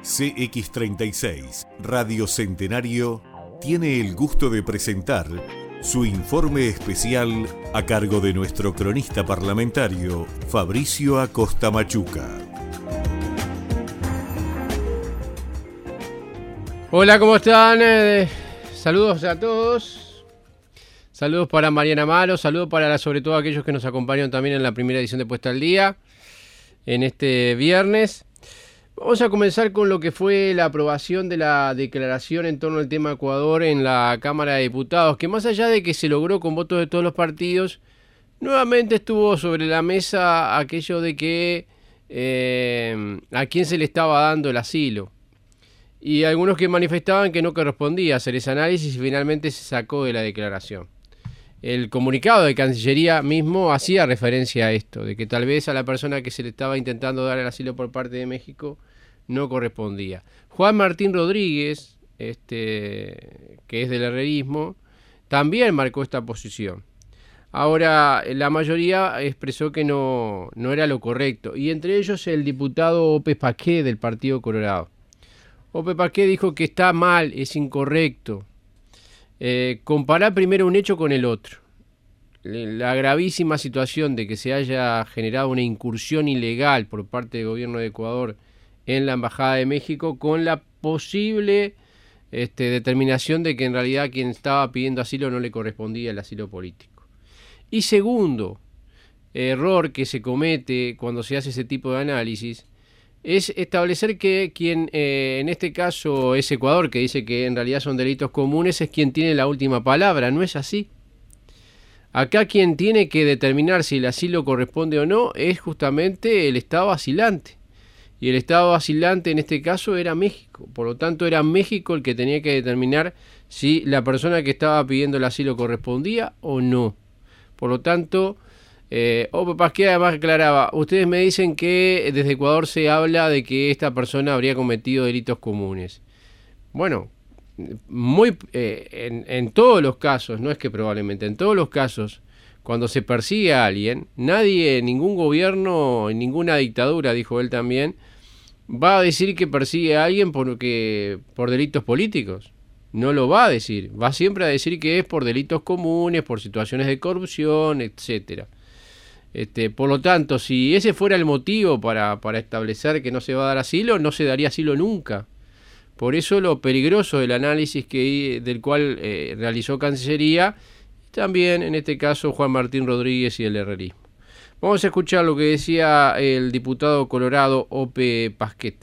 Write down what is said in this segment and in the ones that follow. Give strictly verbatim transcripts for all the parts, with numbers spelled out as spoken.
C X treinta y seis, Radio Centenario, tiene el gusto de presentar su informe especial a cargo de nuestro cronista parlamentario, Fabricio Acosta Machuca. Hola, ¿cómo están? Eh, saludos a todos. Saludos para Mariana Malo, saludos para sobre todo aquellos que nos acompañan también en la primera edición de Puesta al Día, en este viernes. Vamos a comenzar con lo que fue la aprobación de la declaración en torno al tema Ecuador en la Cámara de Diputados, que más allá de que se logró con votos de todos los partidos, nuevamente estuvo sobre la mesa aquello de que eh, a quién se le estaba dando el asilo. Y algunos que manifestaban que no correspondía hacer ese análisis y finalmente se sacó de la declaración. El comunicado de Cancillería mismo hacía referencia a esto, de que tal vez a la persona que se le estaba intentando dar el asilo por parte de México no correspondía. Juan Martín Rodríguez, este, que es del herrerismo, también marcó esta posición. Ahora, la mayoría expresó que no, no era lo correcto, y entre ellos el diputado Ope Paqué del Partido Colorado. Ope Paqué dijo que está mal, es incorrecto. Eh, comparar primero un hecho con el otro. La gravísima situación de que se haya generado una incursión ilegal por parte del gobierno de Ecuador en la Embajada de México, con la posible este, determinación de que en realidad quien estaba pidiendo asilo no le correspondía el asilo político. Y segundo error que se comete cuando se hace ese tipo de análisis es establecer que quien eh, en este caso es Ecuador, que dice que en realidad son delitos comunes, es quien tiene la última palabra. No es así. Acá quien tiene que determinar si el asilo corresponde o no es justamente el Estado asilante. Y el Estado asilante en este caso era México. Por lo tanto era México el que tenía que determinar si la persona que estaba pidiendo el asilo correspondía o no. Por lo tanto, Eh, Ope Paqué además aclaraba, ustedes me dicen que desde Ecuador se habla de que esta persona habría cometido delitos comunes. Bueno, muy eh, en, en todos los casos, no es que probablemente, en todos los casos, cuando se persigue a alguien, nadie, ningún gobierno, ninguna dictadura, dijo él también, va a decir que persigue a alguien porque, por delitos políticos. No lo va a decir, va siempre a decir que es por delitos comunes, por situaciones de corrupción, etcétera. Este, por lo tanto, si ese fuera el motivo para, para establecer que no se va a dar asilo, no se daría asilo nunca. Por eso lo peligroso del análisis que, del cual eh, realizó Cancillería, y también en este caso Juan Martín Rodríguez y el herrerismo. Vamos a escuchar lo que decía el diputado colorado Ope Paqué.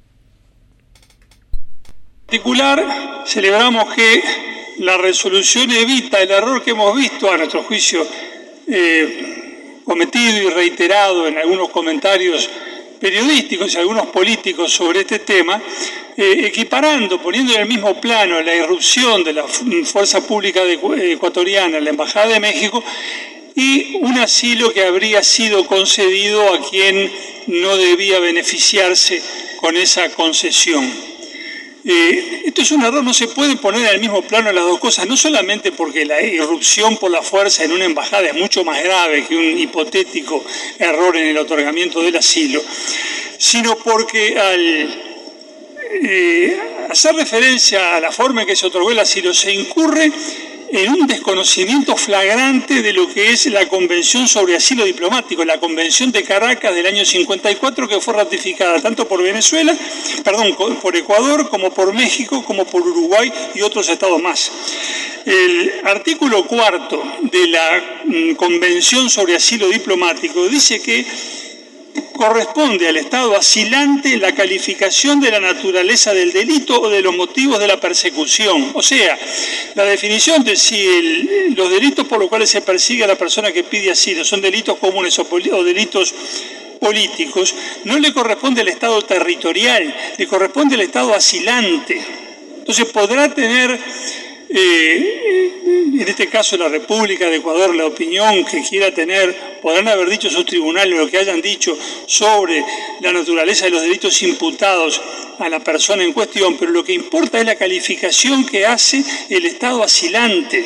En particular, celebramos que la resolución evita el error que hemos visto, a nuestro juicio, eh, cometido y reiterado en algunos comentarios periodísticos y algunos políticos sobre este tema, eh, equiparando, poniendo en el mismo plano la irrupción de la fuerza pública de, eh, ecuatoriana en la Embajada de México y un asilo que habría sido concedido a quien no debía beneficiarse con esa concesión. Eh, esto es un error, no se puede poner en el mismo plano las dos cosas, no solamente porque la irrupción por la fuerza en una embajada es mucho más grave que un hipotético error en el otorgamiento del asilo, sino porque al eh, hacer referencia a la forma en que se otorgó el asilo se incurre en un desconocimiento flagrante de lo que es la Convención sobre Asilo Diplomático, la Convención de Caracas del año cincuenta y cuatro, que fue ratificada tanto por Venezuela, perdón, por Ecuador, como por México, como por Uruguay y otros estados más. El artículo cuarto de la Convención sobre Asilo Diplomático dice que corresponde al Estado asilante la calificación de la naturaleza del delito o de los motivos de la persecución. O sea, la definición de si el, los delitos por los cuales se persigue a la persona que pide asilo son delitos comunes o, poli, o delitos políticos, no le corresponde al Estado territorial, le corresponde al Estado asilante. Entonces podrá tener, eh, en este caso la República de Ecuador, la opinión que quiera tener, podrán haber dicho sus tribunales lo que hayan dicho sobre la naturaleza de los delitos imputados a la persona en cuestión, pero lo que importa es la calificación que hace el Estado asilante.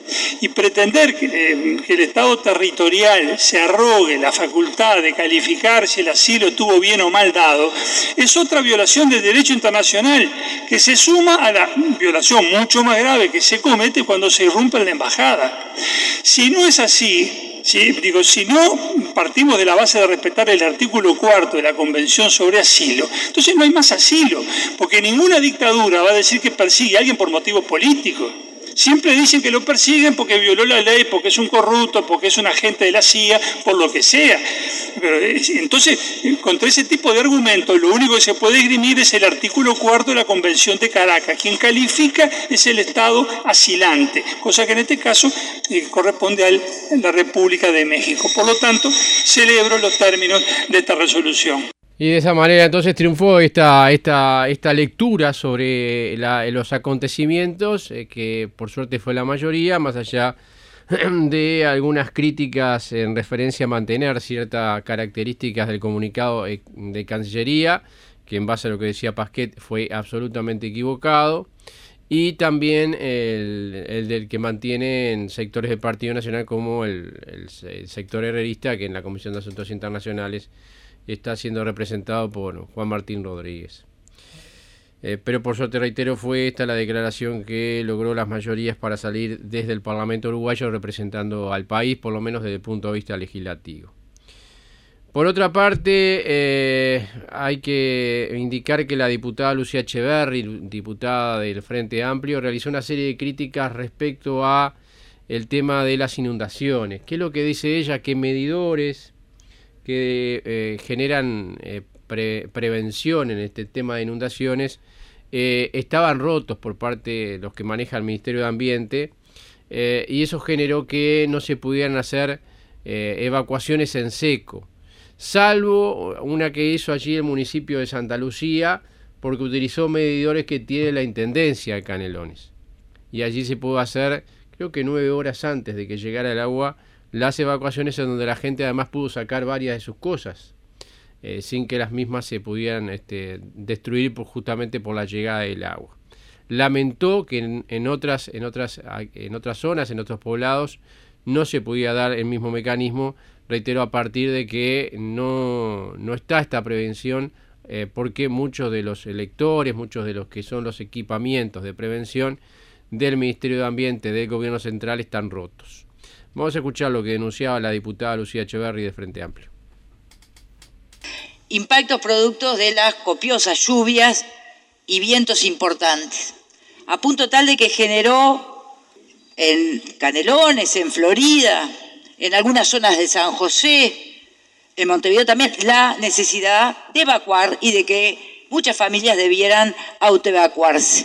Y pretender que, eh, que el Estado territorial se arrogue la facultad de calificar si el asilo estuvo bien o mal dado es otra violación del derecho internacional que se suma a la violación mucho más grave que se comete cuando se irrumpe en la embajada. Si no es así, Sí, digo, si no partimos de la base de respetar el artículo cuarto de la Convención sobre Asilo, entonces no hay más asilo, porque ninguna dictadura va a decir que persigue a alguien por motivos políticos. Siempre dicen que lo persiguen porque violó la ley, porque es un corrupto, porque es un agente de la C I A, por lo que sea. Pero, entonces, contra ese tipo de argumentos, lo único que se puede esgrimir es el artículo cuarto de la Convención de Caracas. Quien califica es el Estado asilante, cosa que en este caso eh, corresponde a la República de México. Por lo tanto, celebro los términos de esta resolución. Y de esa manera entonces triunfó esta, esta, esta lectura sobre la, los acontecimientos, eh, que por suerte fue la mayoría, más allá de algunas críticas en referencia a mantener ciertas características del comunicado de Cancillería, que en base a lo que decía Pasquet fue absolutamente equivocado, y también el, el del que mantiene en sectores del Partido Nacional como el, el, el sector herrerista, que en la Comisión de Asuntos Internacionales está siendo representado por Juan Martín Rodríguez. Eh, pero por suerte, reitero, fue esta la declaración que logró las mayorías para salir desde el Parlamento uruguayo representando al país, por lo menos desde el punto de vista legislativo. Por otra parte, eh, hay que indicar que la diputada Lucía Echeverri, diputada del Frente Amplio, realizó una serie de críticas respecto a el tema de las inundaciones. ¿Qué es lo que dice ella? Que medidores que eh, generan eh, pre prevención en este tema de inundaciones eh, estaban rotos por parte de los que maneja el Ministerio de Ambiente, eh, y eso generó que no se pudieran hacer eh, evacuaciones en seco, salvo una que hizo allí el municipio de Santa Lucía, porque utilizó medidores que tiene la Intendencia de Canelones, y allí se pudo hacer, creo que nueve horas antes de que llegara el agua, las evacuaciones en donde la gente además pudo sacar varias de sus cosas, eh, sin que las mismas se pudieran este, destruir por, justamente por la llegada del agua. Lamentó que en, en, otras, en, otras, en otras zonas, en otros poblados, no se podía dar el mismo mecanismo, reitero, a partir de que no, no está esta prevención, eh, porque muchos de los electores, muchos de los que son los equipamientos de prevención del Ministerio de Ambiente, del Gobierno Central, están rotos. Vamos a escuchar lo que denunciaba la diputada Lucía Echeverri de Frente Amplio. Impactos productos de las copiosas lluvias y vientos importantes, a punto tal de que generó en Canelones, en Florida, en algunas zonas de San José, en Montevideo también, la necesidad de evacuar y de que muchas familias debieran autoevacuarse.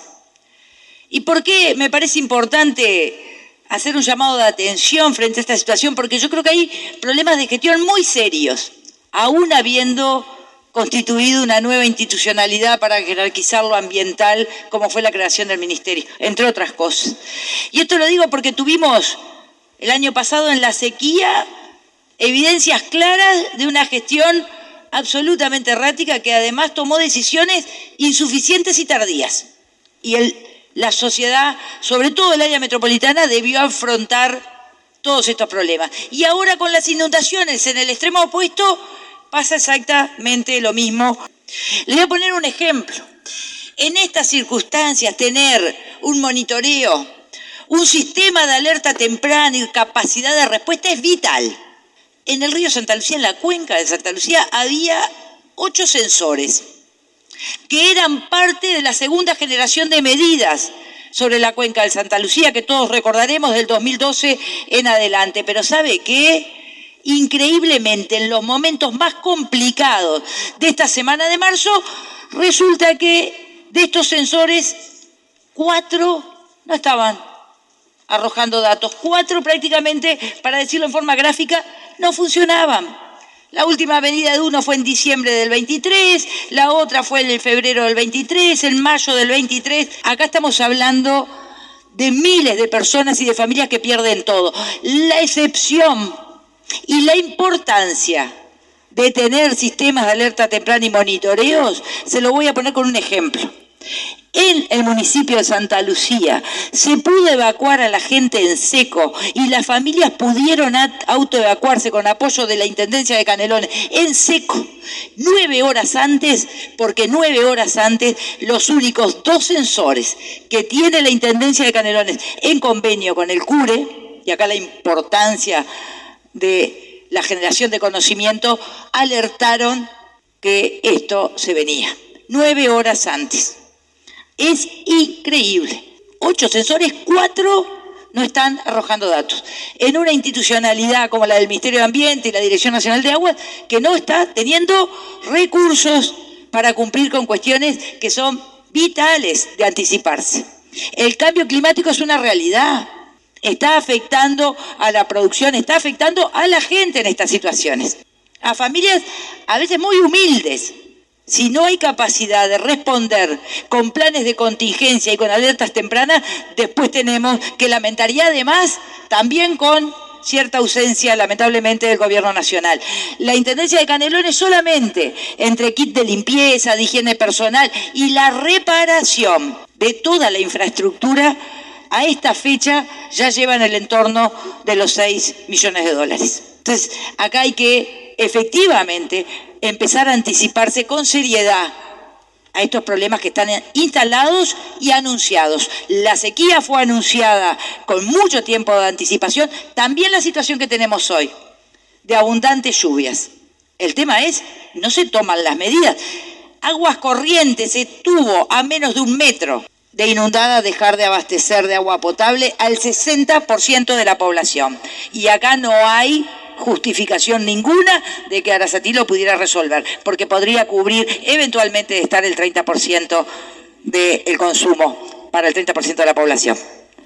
¿Y por qué me parece importante hacer un llamado de atención frente a esta situación? Porque yo creo que hay problemas de gestión muy serios, aún habiendo constituido una nueva institucionalidad para jerarquizar lo ambiental, como fue la creación del Ministerio, entre otras cosas. Y esto lo digo porque tuvimos el año pasado en la sequía evidencias claras de una gestión absolutamente errática que además tomó decisiones insuficientes y tardías. Y el La sociedad, sobre todo el área metropolitana, debió afrontar todos estos problemas. Y ahora con las inundaciones en el extremo opuesto pasa exactamente lo mismo. Les voy a poner un ejemplo. En estas circunstancias, tener un monitoreo, un sistema de alerta temprana y capacidad de respuesta es vital. En el río Santa Lucía, en la cuenca de Santa Lucía, había ocho sensores que eran parte de la segunda generación de medidas sobre la cuenca del Santa Lucía, que todos recordaremos del dos mil doce en adelante. Pero ¿sabe qué? Increíblemente, en los momentos más complicados de esta semana de marzo, resulta que de estos sensores, cuatro no estaban arrojando datos. Cuatro prácticamente, para decirlo en forma gráfica, no funcionaban. La última medida de uno fue en diciembre del veintitrés, la otra fue en febrero del veintitrés, en mayo del veintitrés. Acá estamos hablando de miles de personas y de familias que pierden todo. La excepción y la importancia de tener sistemas de alerta temprana y monitoreos, se lo voy a poner con un ejemplo. En el municipio de Santa Lucía se pudo evacuar a la gente en seco y las familias pudieron autoevacuarse con apoyo de la Intendencia de Canelones en seco, nueve horas antes, porque nueve horas antes los únicos dos sensores que tiene la Intendencia de Canelones en convenio con el CURE, y acá la importancia de la generación de conocimiento, alertaron que esto se venía, nueve horas antes. Es increíble. Ocho sensores, cuatro no están arrojando datos. En una institucionalidad como la del Ministerio de Ambiente y la Dirección Nacional de Aguas, que no está teniendo recursos para cumplir con cuestiones que son vitales de anticiparse. El cambio climático es una realidad. Está afectando a la producción, está afectando a la gente en estas situaciones. A familias a veces muy humildes. Si no hay capacidad de responder con planes de contingencia y con alertas tempranas, después tenemos que lamentar, y además también con cierta ausencia, lamentablemente, del gobierno nacional. La Intendencia de Canelones solamente entre kit de limpieza, de higiene personal y la reparación de toda la infraestructura, a esta fecha ya lleva en el entorno de los seis millones de dólares. Entonces, acá hay que efectivamente empezar a anticiparse con seriedad a estos problemas que están instalados y anunciados. La sequía fue anunciada con mucho tiempo de anticipación, también la situación que tenemos hoy, de abundantes lluvias. El tema es, no se toman las medidas. Aguas Corrientes estuvo a menos de un metro de inundada, dejar de abastecer de agua potable al sesenta por ciento de la población. Y acá no hay justificación ninguna de que Arasatí lo pudiera resolver, porque podría cubrir eventualmente estar el treinta por ciento del consumo para el treinta por ciento de la población.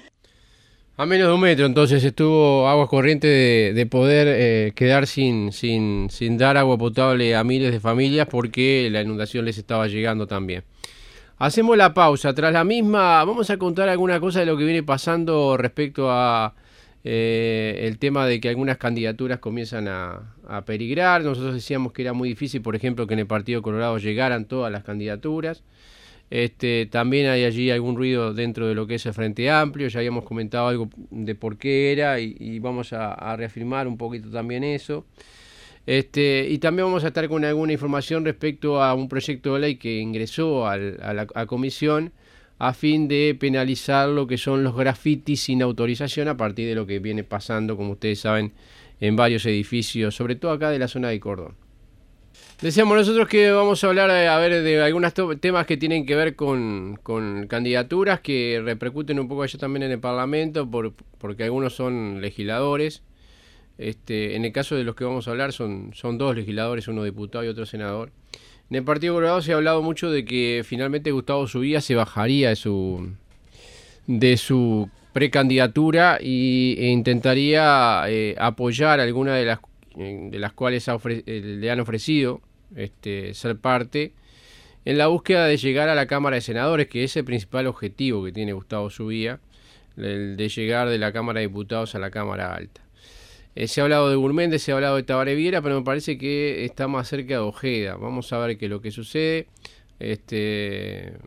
A menos de un metro, entonces estuvo Aguas Corrientes de, de poder eh, quedar sin, sin, sin dar agua potable a miles de familias porque la inundación les estaba llegando también. Hacemos la pausa. Tras la misma vamos a contar alguna cosa de lo que viene pasando respecto a eh, el tema de que algunas candidaturas comienzan a, a peligrar. Nosotros decíamos que era muy difícil, por ejemplo, que en el Partido Colorado llegaran todas las candidaturas. Este, también hay allí algún ruido dentro de lo que es el Frente Amplio. Ya habíamos comentado algo de por qué era y, y vamos a, a reafirmar un poquito también eso. Este, y también vamos a estar con alguna información respecto a un proyecto de ley que ingresó al, a la a comisión a fin de penalizar lo que son los grafitis sin autorización a partir de lo que viene pasando, como ustedes saben, en varios edificios, sobre todo acá de la zona de Cordón. Decíamos nosotros que vamos a hablar a ver de algunos temas que tienen que ver con, con candidaturas que repercuten un poco allá también en el Parlamento, por, porque algunos son legisladores. Este, en el caso de los que vamos a hablar son, son dos legisladores, uno diputado y otro senador. En el Partido Colorado se ha hablado mucho de que finalmente Gustavo Zubia se bajaría de su, de su precandidatura y, e intentaría eh, apoyar alguna de las, de las cuales ha ofre, le han ofrecido este, ser parte en la búsqueda de llegar a la Cámara de Senadores, que es el principal objetivo que tiene Gustavo Zubia, el de llegar de la Cámara de Diputados a la Cámara Alta. Eh, se ha hablado de Gurméndez, se ha hablado de Tabaré Viera, pero me parece que está más cerca de Ojeda. Vamos a ver qué es lo que sucede. Este, eh,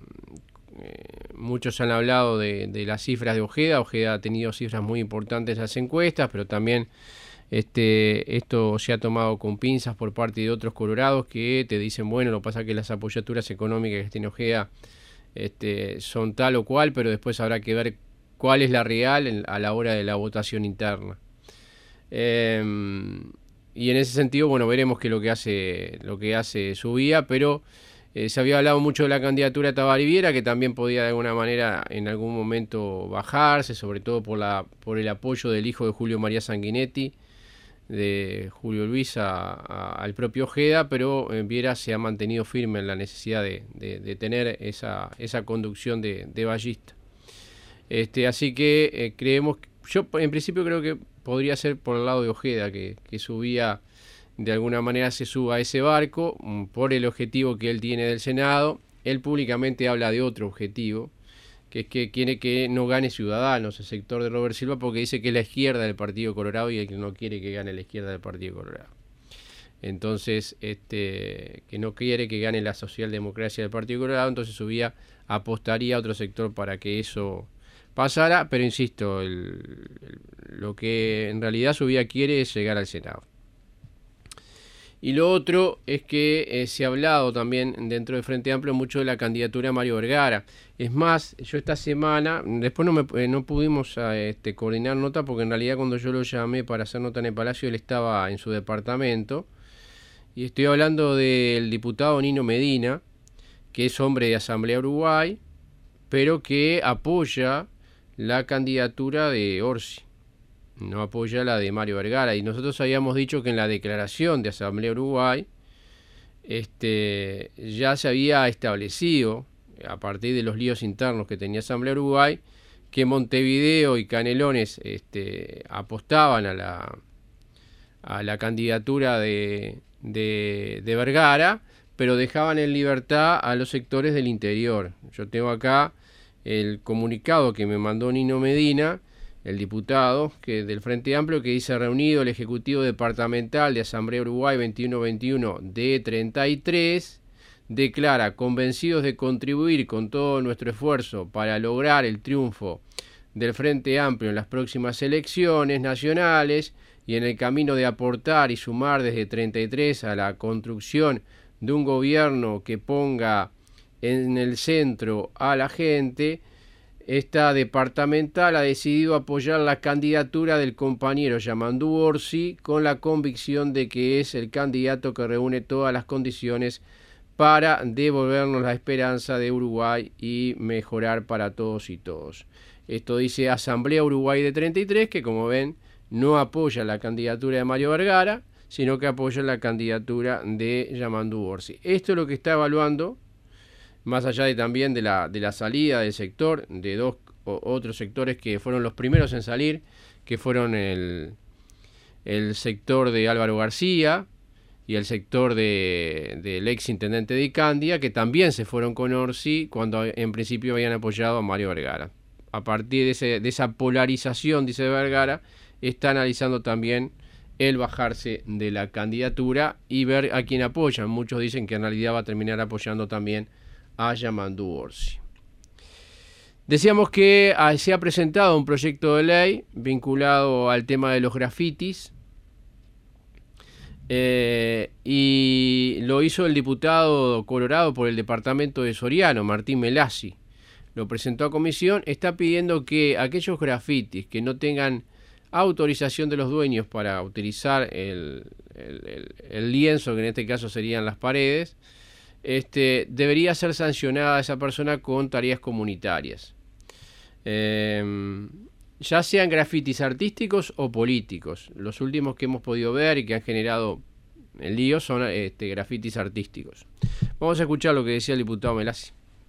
muchos han hablado de, de las cifras de Ojeda. Ojeda ha tenido cifras muy importantes en las encuestas, pero también este, esto se ha tomado con pinzas por parte de otros colorados que te dicen, bueno, lo que pasa es que las apoyaturas económicas que tiene Ojeda este, son tal o cual, pero después habrá que ver cuál es la real en, a la hora de la votación interna. Eh, y en ese sentido, bueno, veremos qué es lo que hace, lo que hace Zubia, pero eh, se había hablado mucho de la candidatura de Tabaré Viera, que también podía de alguna manera en algún momento bajarse, sobre todo por la por el apoyo del hijo de Julio María Sanguinetti, de Julio Luis a, a, al propio Ojeda, pero eh, Viera se ha mantenido firme en la necesidad de, de, de tener esa, esa conducción de, de Ballista. Este, así que eh, creemos, yo en principio creo que podría ser por el lado de Ojeda, que, que subía, de alguna manera se suba a ese barco, por el objetivo que él tiene del Senado. Él públicamente habla de otro objetivo, que es que quiere que no gane Ciudadanos, el sector de Robert Silva, porque dice que es la izquierda del Partido Colorado y él no quiere que gane la izquierda del Partido Colorado. entonces este, que no quiere que gane la socialdemocracia del Partido Colorado, entonces subía, apostaría a otro sector para que eso pasara, pero insisto, el, el, lo que en realidad Subía quiere es llegar al Senado. Y lo otro es que eh, se ha hablado también dentro del Frente Amplio mucho de la candidatura de Mario Vergara. Es más, yo esta semana, después no, me, eh, no pudimos a, este, coordinar nota porque en realidad cuando yo lo llamé para hacer nota en el Palacio él estaba en su departamento. Y estoy hablando del diputado Nino Medina, que es hombre de Asamblea Uruguay, pero que apoya la candidatura de Orsi. No apoya la de Mario Vergara, y nosotros habíamos dicho que en la declaración de Asamblea Uruguay este, ya se había establecido, a partir de los líos internos que tenía Asamblea Uruguay, que Montevideo y Canelones este, apostaban a la, a la candidatura de, de, de Vergara, pero dejaban en libertad a los sectores del interior. Yo tengo acá el comunicado que me mandó Nino Medina, el diputado que del Frente Amplio, que dice: reunido el Ejecutivo Departamental de Asamblea Uruguay veintiuno veintiuno de treinta y tres, declara convencidos de contribuir con todo nuestro esfuerzo para lograr el triunfo del Frente Amplio en las próximas elecciones nacionales y en el camino de aportar y sumar desde treinta y tres a la construcción de un gobierno que ponga en el centro a la gente. Esta departamental ha decidido apoyar la candidatura del compañero Yamandú Orsi con la convicción de que es el candidato que reúne todas las condiciones para devolvernos la esperanza de Uruguay y mejorar para todos y todos. Esto dice Asamblea Uruguay de treinta y tres, que como ven no apoya la candidatura de Mario Vergara, sino que apoya la candidatura de Yamandú Orsi. Esto es lo que está evaluando, más allá de también de la, de la salida del sector, de dos o, otros sectores que fueron los primeros en salir, que fueron el, el sector de Álvaro García y el sector de, del ex intendente de Icandia, que también se fueron con Orsi cuando en principio habían apoyado a Mario Vergara. A partir de, ese, de esa polarización, dice Vergara, está analizando también el bajarse de la candidatura y ver a quién apoyan. Muchos dicen que en realidad va a terminar apoyando también a Yamandú Orsi. Decíamos que se ha presentado un proyecto de ley vinculado al tema de los grafitis eh, y lo hizo el diputado colorado por el departamento de Soriano, Martín Melassi. Lo presentó a comisión. Está pidiendo que aquellos grafitis que no tengan autorización de los dueños para utilizar el, el, el, el lienzo, que en este caso serían las paredes, Este, debería ser sancionada esa persona con tareas comunitarias, eh, ya sean grafitis artísticos o políticos. Los últimos que hemos podido ver y que han generado el lío son este, grafitis artísticos. Vamos a escuchar lo que decía el diputado Melassi.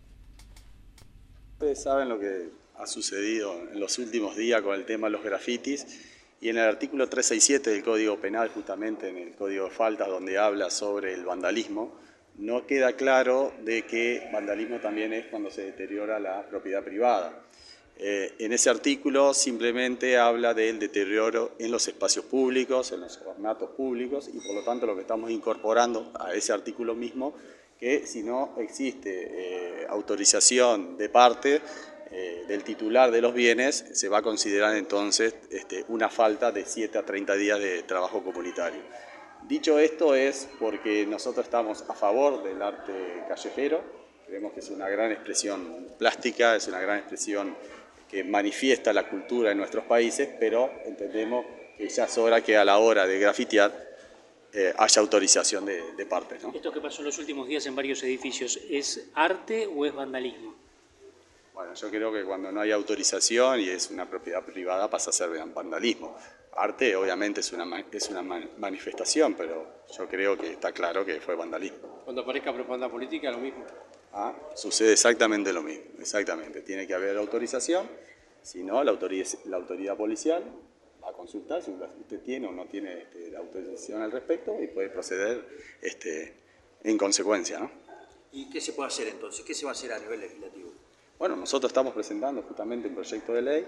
Ustedes saben lo que ha sucedido en los últimos días con el tema de los grafitis, y en el artículo trescientos sesenta y siete del Código Penal, justamente en el Código de Faltas, donde habla sobre el vandalismo, no queda claro de que vandalismo también es cuando se deteriora la propiedad privada. Eh, en ese artículo simplemente habla del deterioro en los espacios públicos, en los ornatos públicos, y por lo tanto lo que estamos incorporando a ese artículo mismo, que si no existe eh, autorización de parte eh, del titular de los bienes, se va a considerar entonces este, una falta de siete a treinta días de trabajo comunitario. Dicho esto es porque nosotros estamos a favor del arte callejero, creemos que es una gran expresión plástica, es una gran expresión que manifiesta la cultura de nuestros países, pero entendemos que ya es hora que a la hora de grafitear eh, haya autorización de, de parte, ¿no? Esto que pasó en los últimos días en varios edificios, ¿es arte o es vandalismo? Bueno, yo creo que cuando no hay autorización y es una propiedad privada pasa a ser vandalismo. Arte obviamente es una, es una manifestación, pero yo creo que está claro que fue vandalismo. Cuando aparezca propaganda política, lo mismo. Ah, sucede exactamente lo mismo, exactamente. Tiene que haber autorización, si no, la autoridad, la autoridad policial va a consultar si usted tiene o no tiene este, la autorización al respecto y puede proceder este, en consecuencia, ¿no? ¿Y qué se puede hacer entonces? ¿Qué se va a hacer a nivel legislativo? Bueno, nosotros estamos presentando justamente un proyecto de ley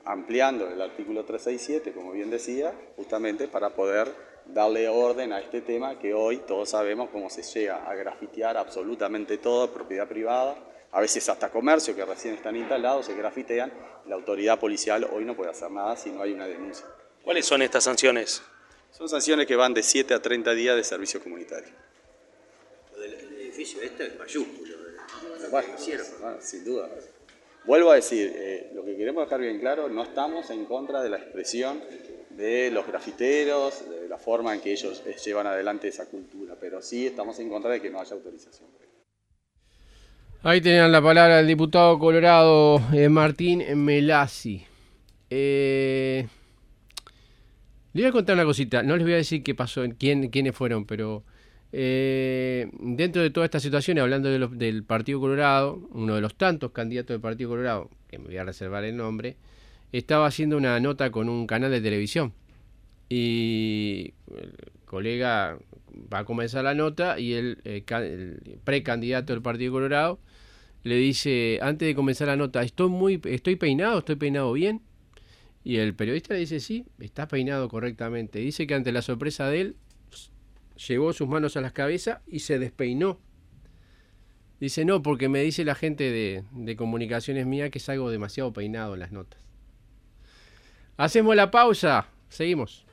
ampliando el artículo trescientos sesenta y siete, como bien decía, justamente para poder darle orden a este tema que hoy todos sabemos cómo se llega a grafitear absolutamente todo, propiedad privada, a veces hasta comercio que recién están instalados, se grafitean. La autoridad policial hoy no puede hacer nada si no hay una denuncia. ¿Cuáles son estas sanciones? Son sanciones que van de siete a treinta días de servicio comunitario. Lo del edificio este es mayúsculo. Bueno, bueno, sin duda. Vuelvo a decir, eh, lo que queremos dejar bien claro, no estamos en contra de la expresión de los grafiteros, de la forma en que ellos eh, llevan adelante esa cultura, pero sí estamos en contra de que no haya autorización. Ahí tenían la palabra el diputado colorado eh, Martín Melassi. Eh, le voy a contar una cosita, no les voy a decir qué pasó, quién, quiénes fueron, pero eh, dentro de toda esta situación, hablando de los, del Partido Colorado, uno de los tantos candidatos del Partido Colorado, que me voy a reservar el nombre, estaba haciendo una nota con un canal de televisión. Y el colega va a comenzar la nota y el, el, el precandidato del Partido Colorado le dice, antes de comenzar la nota, estoy muy, estoy peinado, estoy peinado bien. Y el periodista le dice, sí, está peinado correctamente. Dice que ante la sorpresa de él, llevó sus manos a la cabeza y se despeinó. Dice, no, porque me dice la gente de, de comunicaciones mía que salgo demasiado peinado en las notas. Hacemos la pausa, seguimos.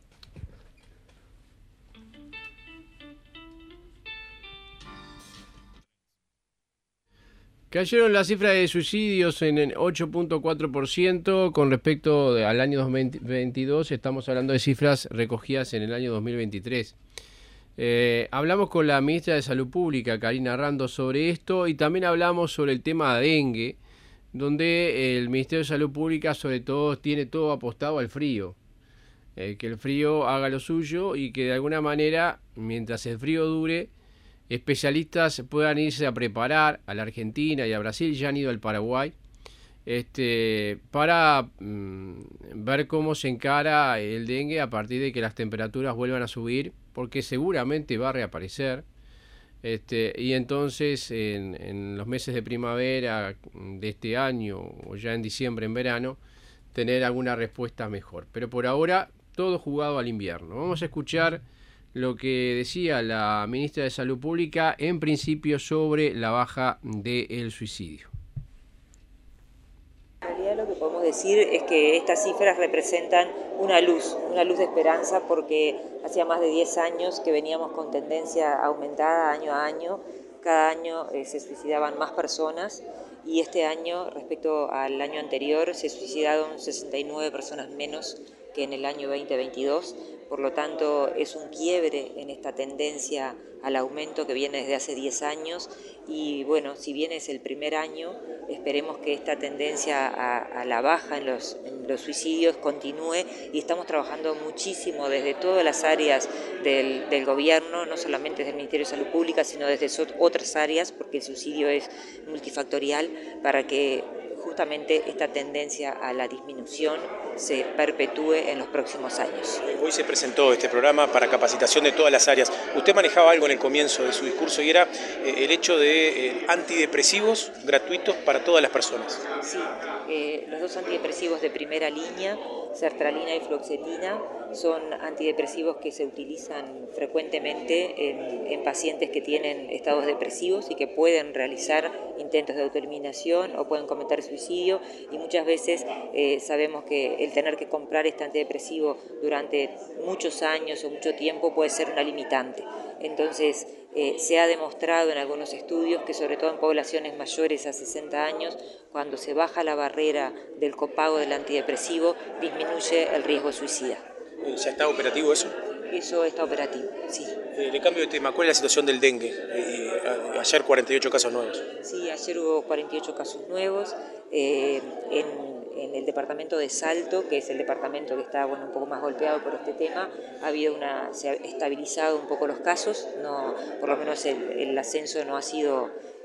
Cayeron las cifras de suicidios en el ocho punto cuatro por ciento con respecto al año dos mil veintidós. Estamos hablando de cifras recogidas en el año dos mil veintitrés. Eh, hablamos con la ministra de Salud Pública, Karina Rando, sobre esto y también hablamos sobre el tema de dengue, donde el Ministerio de Salud Pública sobre todo tiene todo apostado al frío. Eh, que el frío haga lo suyo y que de alguna manera, mientras el frío dure, especialistas puedan irse a preparar a la Argentina y a Brasil, ya han ido al Paraguay, este, para mmm, ver cómo se encara el dengue a partir de que las temperaturas vuelvan a subir, porque seguramente va a reaparecer. Este, y entonces en, en los meses de primavera de este año o ya en diciembre, en verano, tener alguna respuesta mejor. Pero por ahora todo jugado al invierno. Vamos a escuchar lo que decía la ministra de Salud Pública en principio sobre la baja del suicidio. En realidad lo que podemos decir es que estas cifras representan una luz, una luz de esperanza, porque hacía más de diez años que veníamos con tendencia aumentada año a año. Cada año eh, se suicidaban más personas y este año, respecto al año anterior, se suicidaron sesenta y nueve personas menos que en el año veinte veintidós. Por lo tanto, es un quiebre en esta tendencia al aumento que viene desde hace diez años y bueno, si bien es el primer año, esperemos que esta tendencia a, a la baja en los, en los suicidios continúe y estamos trabajando muchísimo desde todas las áreas del, del gobierno, no solamente desde el Ministerio de Salud Pública, sino desde otras áreas, porque el suicidio es multifactorial, para que justamente esta tendencia a la disminución se perpetúe en los próximos años. Hoy se presentó este programa para capacitación de todas las áreas. Usted manejaba algo en el comienzo de su discurso y era eh, el hecho de eh, antidepresivos gratuitos para todas las personas. Sí, eh, los dos antidepresivos de primera línea, sertralina y fluoxetina, son antidepresivos que se utilizan frecuentemente en, en pacientes que tienen estados depresivos y que pueden realizar intentos de autoeliminación o pueden cometer suicidio, y muchas veces eh, sabemos que el tener que comprar este antidepresivo durante muchos años o mucho tiempo puede ser una limitante. Entonces, eh, se ha demostrado en algunos estudios que sobre todo en poblaciones mayores a sesenta años, cuando se baja la barrera del copago del antidepresivo, disminuye el riesgo suicida. ¿Ya está operativo eso? Eso está operativo, sí. Eh, le cambio de tema, ¿cuál es la situación del dengue? Eh, ayer cuarenta y ocho casos nuevos. Sí, ayer hubo cuarenta y ocho casos nuevos. Eh, en, en el departamento de Salto, que es el departamento que está bueno, un poco más golpeado por este tema, ha habido una, se ha estabilizado un poco los casos, no, por lo menos el, el ascenso no ha sido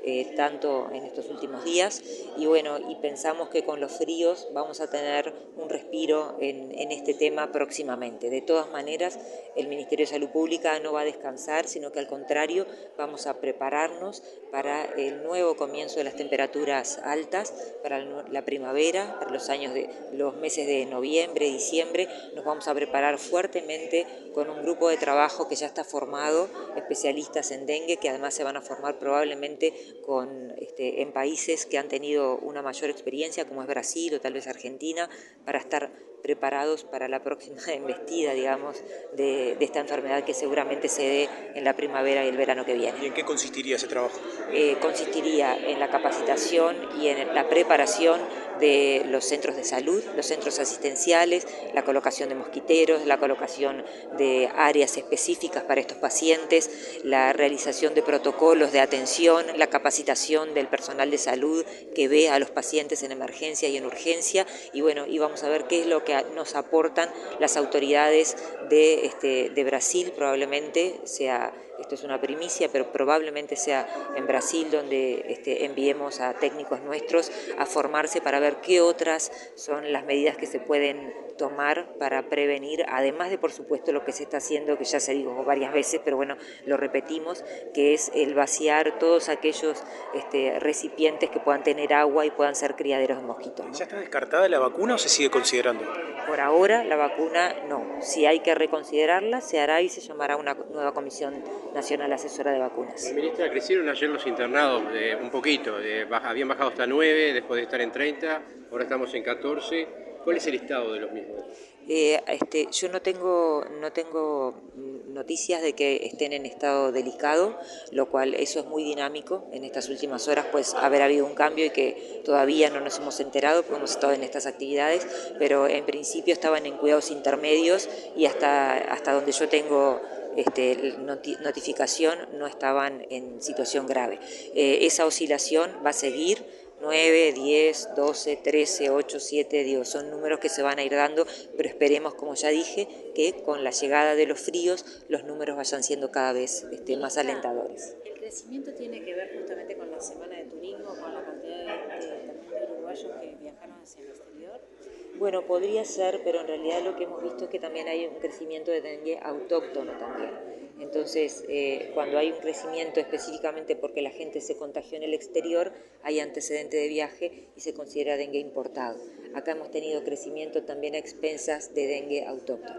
eh, tanto en estos últimos días, y bueno, y pensamos que con los fríos vamos a tener un respiro en, en este tema próximamente. De todas maneras, el Ministerio de Salud Pública no va a descansar, sino que al contrario, vamos a prepararnos para el nuevo comienzo de las temperaturas altas, para la primavera, para los años de los meses de noviembre, diciembre. Nos vamos a preparar fuertemente con un grupo de trabajo que ya está formado, especialistas en dengue, que además se van a formar probablemente con, este, en países que han tenido una mayor experiencia, como es Brasil o tal vez Argentina, para estar preparados para la próxima embestida, digamos, de, de esta enfermedad que seguramente se dé en la primavera y el verano que viene. ¿Y en qué consistiría ese trabajo? Eh, consistiría en la capacitación y en la preparación de los centros de salud, los centros asistenciales, la colocación de mosquiteros, la colocación de áreas específicas para estos pacientes, la realización de protocolos de atención, la capacitación del personal de salud que ve a los pacientes en emergencia y en urgencia, y bueno, y vamos a ver qué es lo que nos aportan las autoridades de, este, de Brasil, probablemente sea... Esto es una primicia, pero probablemente sea en Brasil donde este, enviemos a técnicos nuestros a formarse para ver qué otras son las medidas que se pueden tomar para prevenir, además de, por supuesto, lo que se está haciendo, que ya se dijo varias veces, pero bueno, lo repetimos, que es el vaciar todos aquellos este, recipientes que puedan tener agua y puedan ser criaderos de mosquitos, ¿no? ¿Ya está descartada la vacuna o se sigue considerando? Por ahora, la vacuna no. Si hay que reconsiderarla, se hará y se llamará una nueva Comisión Nacional Asesora de Vacunas. Ministra, crecieron ayer los internados de un poquito, de, baja, habían bajado hasta nueve, después de estar en treinta, ahora estamos en catorce. ¿Cuál es el estado de los mismos? Eh, este, yo no tengo, no tengo noticias de que estén en estado delicado, lo cual eso es muy dinámico. En estas últimas horas pues haber habido un cambio y que todavía no nos hemos enterado porque hemos estado en estas actividades, pero en principio estaban en cuidados intermedios y hasta, hasta donde yo tengo este, noti- notificación no estaban en situación grave. Eh, esa oscilación va a seguir. nueve, diez, doce, trece, ocho, siete, digo, son números que se van a ir dando, pero esperemos, como ya dije, que con la llegada de los fríos los números vayan siendo cada vez este, más alentadores. ¿El crecimiento tiene que ver justamente con la semana de turismo, con la cantidad de, de, de uruguayos que viajaron hacia el exterior? Bueno, podría ser, pero en realidad lo que hemos visto es que también hay un crecimiento de dengue autóctono también. Entonces, eh, cuando hay un crecimiento específicamente porque la gente se contagió en el exterior, hay antecedente de viaje y se considera dengue importado. Acá hemos tenido crecimiento también a expensas de dengue autóctono.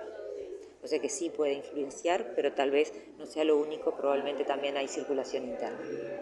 O sea que sí puede influenciar, pero tal vez no sea lo único, probablemente también hay circulación interna.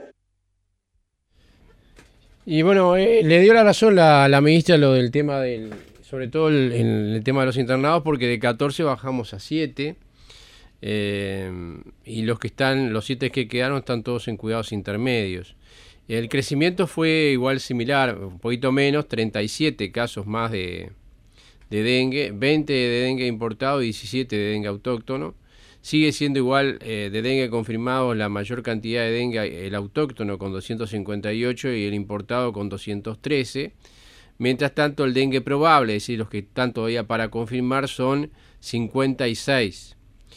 Y bueno, eh, le dio la razón la, la ministra lo del tema del, sobre todo el, el tema de los internados, porque de catorce bajamos a siete. Eh, y los que están, los siete que quedaron están todos en cuidados intermedios. El crecimiento fue igual similar, un poquito menos, treinta y siete casos más de, de dengue, veinte de dengue importado y diecisiete de dengue autóctono. Sigue siendo igual eh, de dengue confirmado la mayor cantidad de dengue, el autóctono con doscientos cincuenta y ocho y el importado con doscientos trece. Mientras tanto el dengue probable, es decir, los que están todavía para confirmar, son cincuenta y seis.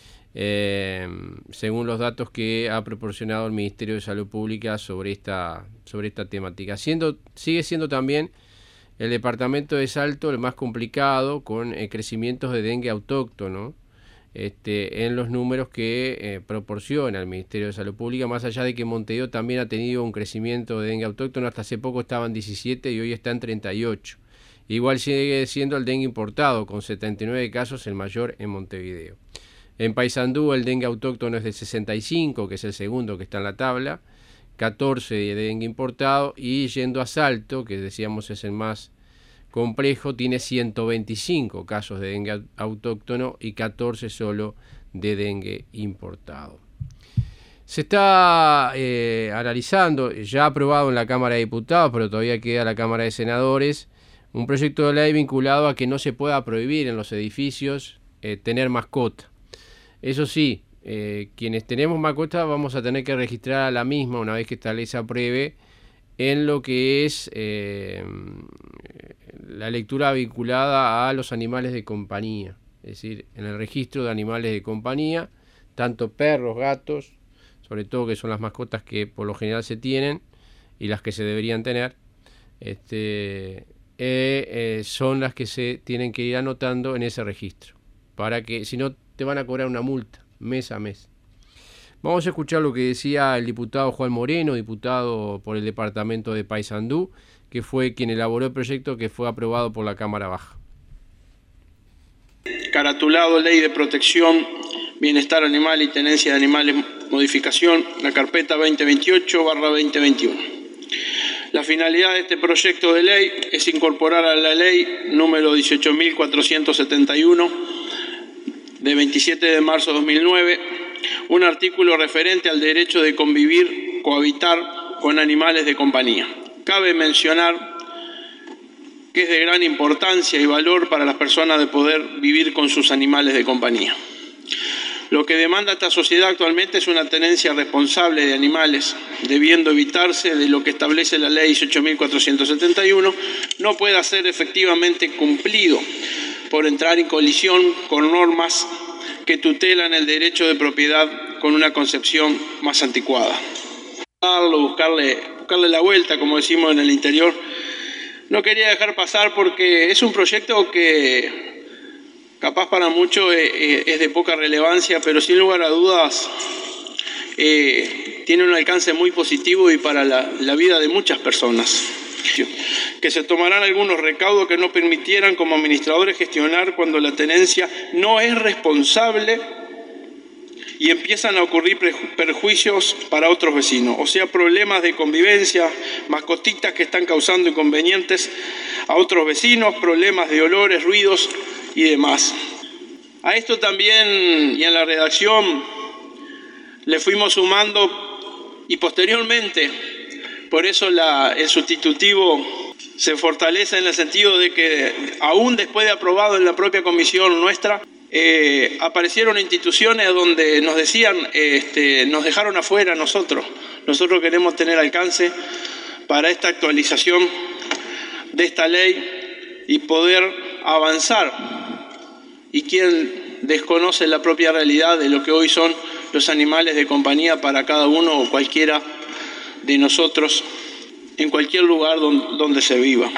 Eh, según los datos que ha proporcionado el Ministerio de Salud Pública sobre esta, sobre esta temática. Siendo, sigue siendo también el departamento de Salto el más complicado, con eh, crecimientos de dengue autóctono este, en los números que eh, proporciona el Ministerio de Salud Pública, más allá de que Montevideo también ha tenido un crecimiento de dengue autóctono. Hasta hace poco estaban diecisiete y hoy está en treinta y ocho. Igual sigue siendo el dengue importado, con setenta y nueve casos, el mayor en Montevideo. En Paysandú el dengue autóctono es de sesenta y cinco, que es el segundo que está en la tabla, catorce de dengue importado, y yendo a Salto, que decíamos es el más complejo, tiene ciento veinticinco casos de dengue autóctono y catorce solo de dengue importado. Se está eh, analizando, ya aprobado en la Cámara de Diputados, pero todavía queda la Cámara de Senadores, un proyecto de ley vinculado a que no se pueda prohibir en los edificios eh, tener mascota. Eso sí, eh, quienes tenemos mascota vamos a tener que registrar a la misma una vez que esta ley se apruebe en lo que es eh, la lectura vinculada a los animales de compañía, es decir, en el registro de animales de compañía, tanto perros, gatos, sobre todo que son las mascotas que por lo general se tienen, y las que se deberían tener, este, eh, eh, son las que se tienen que ir anotando en ese registro, para que si no te van a cobrar una multa mes a mes. Vamos a escuchar lo que decía el diputado Juan Moreno, diputado por el departamento de Paysandú, que fue quien elaboró el proyecto que fue aprobado por la Cámara Baja. Caratulado Ley de Protección, Bienestar Animal y Tenencia de Animales, modificación, la carpeta veinte veintiocho barra veinte veintiuno. La finalidad de este proyecto de ley es incorporar a la ley número dieciocho mil cuatrocientos setenta y uno de veintisiete de marzo de dos mil nueve, un artículo referente al derecho de convivir, cohabitar con animales de compañía. Cabe mencionar que es de gran importancia y valor para las personas de poder vivir con sus animales de compañía. Lo que demanda esta sociedad actualmente es una tenencia responsable de animales, debiendo evitarse de lo que establece la ley dieciocho mil cuatrocientos setenta y uno, no pueda ser efectivamente cumplido por entrar en colisión con normas que tutelan el derecho de propiedad con una concepción más anticuada. Buscarle, buscarle la vuelta, como decimos en el interior, no quería dejar pasar porque es un proyecto que capaz para muchos es de poca relevancia, pero sin lugar a dudas eh, tiene un alcance muy positivo y para la, la vida de muchas personas. Que se tomarán algunos recaudos que no permitieran como administradores gestionar cuando la tenencia no es responsable y empiezan a ocurrir perjuicios para otros vecinos, o sea, problemas de convivencia, mascotitas que están causando inconvenientes a otros vecinos, problemas de olores, ruidos y demás. A esto también, y en la redacción, le fuimos sumando y posteriormente, por eso la, el sustitutivo se fortalece en el sentido de que aún después de aprobado en la propia comisión nuestra, eh, aparecieron instituciones donde nos decían, este, nos dejaron afuera nosotros. Nosotros queremos tener alcance para esta actualización de esta ley y poder avanzar. Y quien desconoce la propia realidad de lo que hoy son los animales de compañía para cada uno o cualquiera de nosotros en cualquier lugar donde, donde se viva.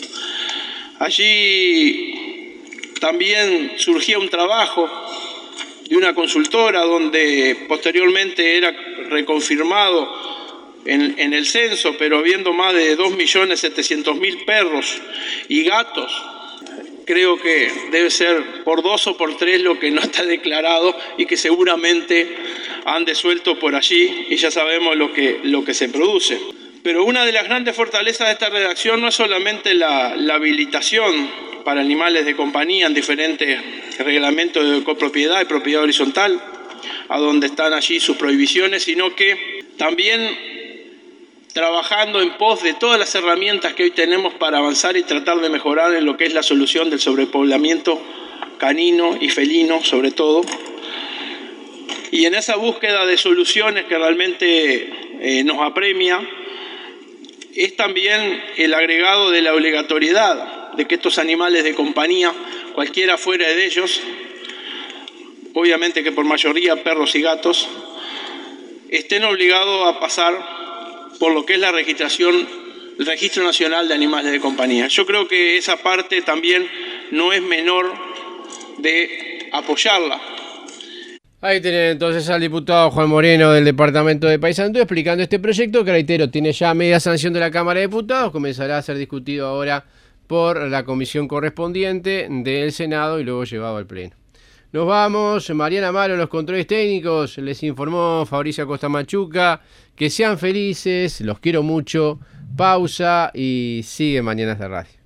Allí también surgía un trabajo de una consultora donde posteriormente era reconfirmado en, en el censo, pero habiendo más de dos millones setecientos mil perros y gatos, creo que debe ser por dos o por tres lo que no está declarado y que seguramente han desuelto por allí y ya sabemos lo que, lo que se produce. Pero una de las grandes fortalezas de esta redacción no es solamente la, la habilitación para animales de compañía en diferentes reglamentos de copropiedad y propiedad horizontal, a donde están allí sus prohibiciones, sino que también trabajando en pos de todas las herramientas que hoy tenemos para avanzar y tratar de mejorar en lo que es la solución del sobrepoblamiento canino y felino, sobre todo. Y en esa búsqueda de soluciones que realmente eh, nos apremia, es también el agregado de la obligatoriedad de que estos animales de compañía, cualquiera fuera de ellos, obviamente que por mayoría perros y gatos, estén obligados a pasar por lo que es la registración, el Registro Nacional de Animales de Compañía. Yo creo que esa parte también no es menor de apoyarla. Ahí tienen entonces al diputado Juan Moreno del departamento de Paysandú explicando este proyecto que, reitero, tiene ya media sanción de la Cámara de Diputados, comenzará a ser discutido ahora por la comisión correspondiente del Senado y luego llevado al Pleno. Nos vamos, Mariana Amaro, los controles técnicos, les informó Fabricio Acosta Machuca, que sean felices, los quiero mucho, pausa y sigue Mañanas de Radio.